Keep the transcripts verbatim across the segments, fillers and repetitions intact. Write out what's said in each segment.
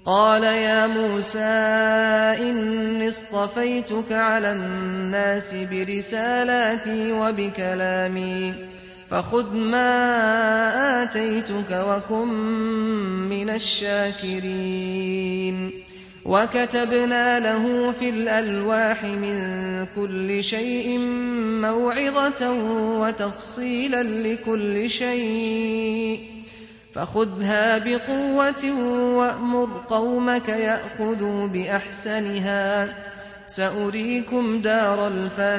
قال يا موسى إني اصطفيتك على الناس برسالاتي وبكلامي فخذ ما آتيتك وكن من الشاكرين وكتبنا له في الألواح من كل شيء موعظة وتفصيلا لكل شيء فخذها بقوة وأمر قومك يأخذوا بأحسنها سأريكم دار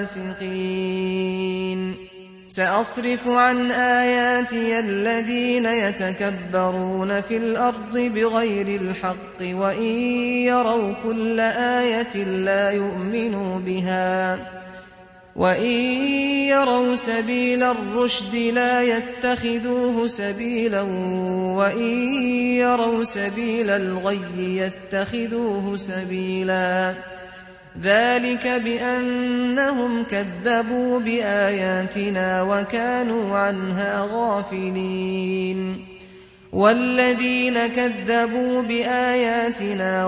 الفاسقين سأصرف عن آياتي الذين يتكبرون في الأرض بغير الحق وإن يروا كل آية لا يؤمنوا بها وإن يروا سبيل الرشد لا يتخذوه سبيلا وإن يروا سبيل الغي يتخذوه سبيلا ذلك بأنهم كذبوا بآياتنا وكانوا عنها غافلين والذين كذبوا بآياتنا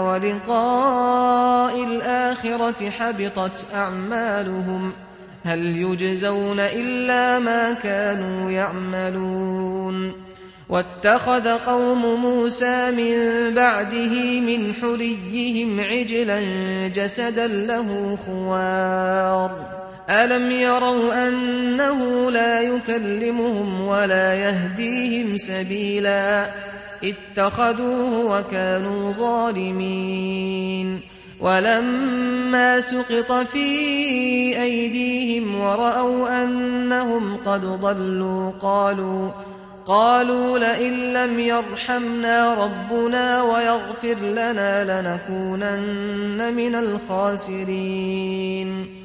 ولقاء الآخرة حبطت أعمالهم هل يجزون إلا ما كانوا يعملون واتخذ قوم موسى من بعده من حليهم عجلا جسدا له خوار ألم يروا أنه لا يكلمهم ولا يهديهم سبيلا اتخذوه وكانوا ظالمين ولما سقط في أيديهم ورأوا أنهم قد ضلوا قالوا قالوا لئن لم يرحمنا ربنا ويغفر لنا لنكونن من الخاسرين